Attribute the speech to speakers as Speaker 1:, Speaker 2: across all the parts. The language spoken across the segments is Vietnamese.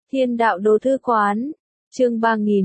Speaker 1: Thiên đạo đồ thư quán, chương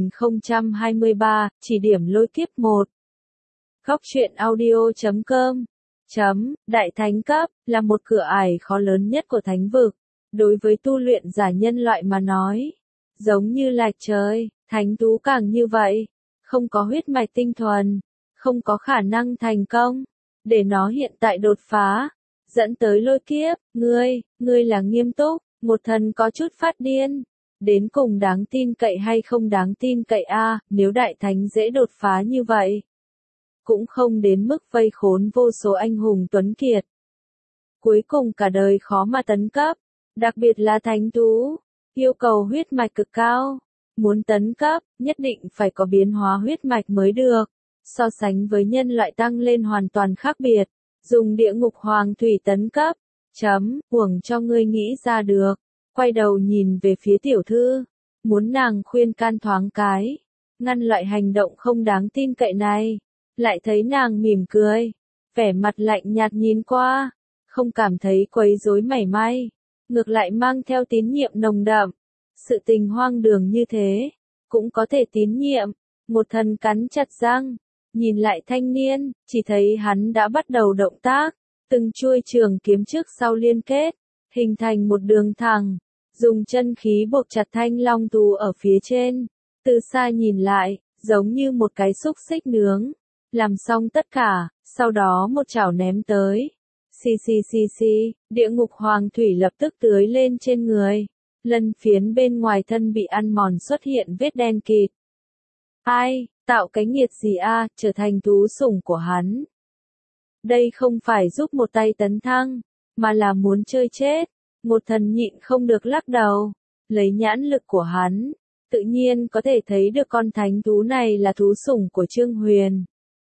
Speaker 1: 3023, chỉ điểm lôi kiếp 1. Góc truyện audio.com. Đại thánh cấp, là một cửa ải khó lớn nhất của thánh vực. Đối với tu luyện giả nhân loại mà nói, giống như lạch trời, thánh thú càng như vậy. Không có huyết mạch tinh thuần, không có khả năng thành công. Để nó hiện tại đột phá, dẫn tới lôi kiếp, ngươi là nghiêm túc, một thần có chút phát điên. Đến cùng đáng tin cậy hay không đáng tin cậy a? Nếu đại thánh dễ đột phá như vậy, cũng không đến mức vây khốn vô số anh hùng tuấn kiệt. Cuối cùng cả đời khó mà tấn cấp, đặc biệt là thánh thú, yêu cầu huyết mạch cực cao. Muốn tấn cấp, nhất định phải có biến hóa huyết mạch mới được. So sánh với nhân loại tăng lên hoàn toàn khác biệt. Dùng địa ngục hoàng thủy tấn cấp. Uổng cho ngươi nghĩ ra được. Quay đầu nhìn về phía tiểu thư. Muốn nàng khuyên can thoáng cái. Ngăn loại hành động không đáng tin cậy này. Lại thấy nàng mỉm cười. Vẻ mặt lạnh nhạt nhìn qua. Không cảm thấy quấy rối mảy may. Ngược lại mang theo tín nhiệm nồng đậm. Sự tình hoang đường như thế. Cũng có thể tín nhiệm. Một thần cắn chặt răng. Nhìn lại thanh niên, chỉ thấy hắn đã bắt đầu động tác. Từng chuôi trường kiếm trước sau liên kết. Hình thành một đường thẳng. Dùng chân khí buộc chặt thanh long thú ở phía trên. Từ xa nhìn lại, giống như một cái xúc xích nướng. Làm xong tất cả, sau đó một chảo ném tới. Xì, địa ngục hoàng thủy lập tức tưới lên trên người. Lân phiến bên ngoài thân bị ăn mòn xuất hiện vết đen kịt. Ai, tạo cái nghiệt gì a, trở thành thú sủng của hắn. Đây không phải giúp một tay tấn thăng, mà là muốn chơi chết. Một thần nhịn không được lắc đầu. Lấy nhãn lực của hắn, tự nhiên có thể thấy được con thánh thú này là thú sủng của Trương Huyền.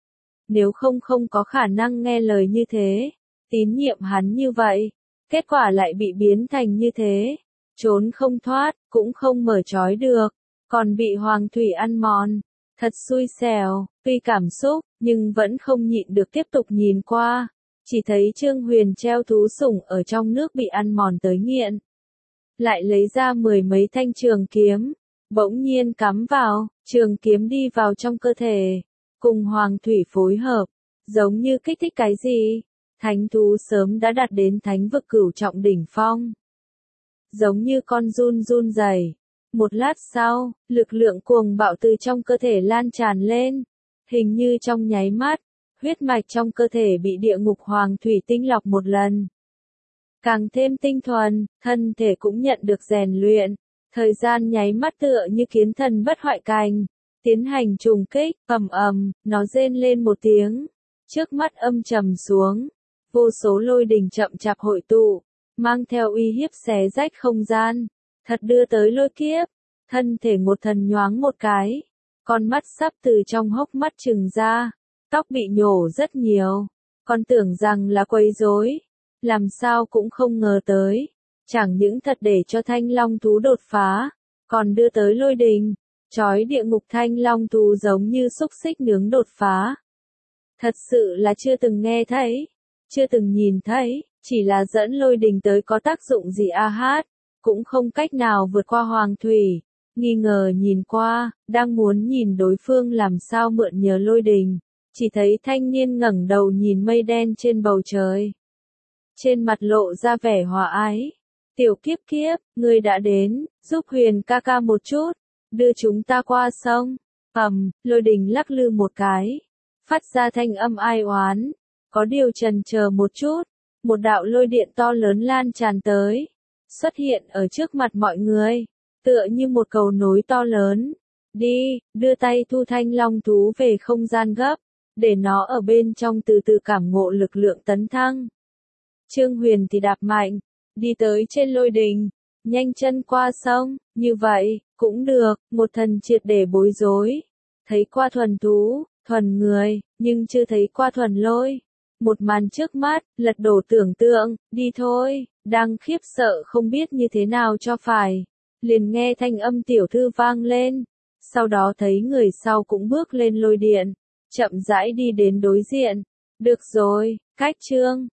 Speaker 1: Nếu không có khả năng nghe lời như thế, tín nhiệm hắn như vậy, kết quả lại bị biến thành như thế. Trốn không thoát, cũng không mở trói được, còn bị hoàng thủy ăn mòn. Thật xui xẻo, tuy cảm xúc, nhưng vẫn không nhịn được tiếp tục nhìn qua. Chỉ thấy Trương Huyền treo thú sủng ở trong nước bị ăn mòn tới nghiện. Lại lấy ra 10 mấy thanh trường kiếm, bỗng nhiên cắm vào, trường kiếm đi vào trong cơ thể. Cùng hoàng thủy phối hợp, giống như kích thích cái gì. Thánh thú sớm đã đạt đến thánh vực cửu trọng đỉnh phong. Giống như con run rẩy. Một lát sau, lực lượng cuồng bạo từ trong cơ thể lan tràn lên. Hình như trong nháy mắt, huyết mạch trong cơ thể bị địa ngục hoàng thủy tinh lọc một lần. Càng thêm tinh thuần, thân thể cũng nhận được rèn luyện. Thời gian nháy mắt tựa như kiến thần bất hoại cành. Tiến hành trùng kích, nó rên lên một tiếng. Trước mắt âm trầm xuống. Vô số lôi đình chậm chạp hội tụ. Mang theo uy hiếp xé rách không gian. Thật đưa tới lôi kiếp. Thân thể một thần nhoáng một cái. Con mắt sắp từ trong hốc mắt trừng ra. Tóc bị nhổ rất nhiều. Còn tưởng rằng là quấy rối. Làm sao cũng không ngờ tới. Chẳng những thật để cho thanh long thú đột phá. Còn đưa tới lôi đình. Chói địa ngục thanh long thú giống như xúc xích nướng đột phá. Thật sự là chưa từng nghe thấy. Chưa từng nhìn thấy. Chỉ là dẫn lôi đình tới có tác dụng gì a hát. Cũng không cách nào vượt qua hoàng thủy. Nghi ngờ nhìn qua, đang muốn nhìn đối phương làm sao mượn nhờ lôi đình. Chỉ thấy thanh niên ngẩng đầu nhìn mây đen trên bầu trời. Trên mặt lộ ra vẻ hòa ái. Tiểu kiếp, ngươi đã đến, giúp Huyền ca ca một chút. Đưa chúng ta qua sông. Lôi đình lắc lư một cái. Phát ra thanh âm ai oán. Có điều chần chờ một chút. Một đạo lôi điện to lớn lan tràn tới. Xuất hiện ở trước mặt mọi người. Tựa như một cầu nối to lớn. Đi, đưa tay thu thanh long thú về không gian gấp. Để nó ở bên trong từ từ cảm ngộ lực lượng tấn thăng. Trương Huyền thì đạp mạnh. Đi tới trên lôi đình. Nhanh chân qua sông. Như vậy, cũng được. Một thần triệt để bối rối. Thấy qua thuần thú, thuần người, nhưng chưa thấy qua thuần lôi. Một màn trước mắt, lật đổ tưởng tượng, đi thôi, đang khiếp sợ không biết như thế nào cho phải. Liền nghe thanh âm tiểu thư vang lên. Sau đó thấy người sau cũng bước lên lôi điện. Chậm rãi đi đến đối diện. Được rồi, cách chương.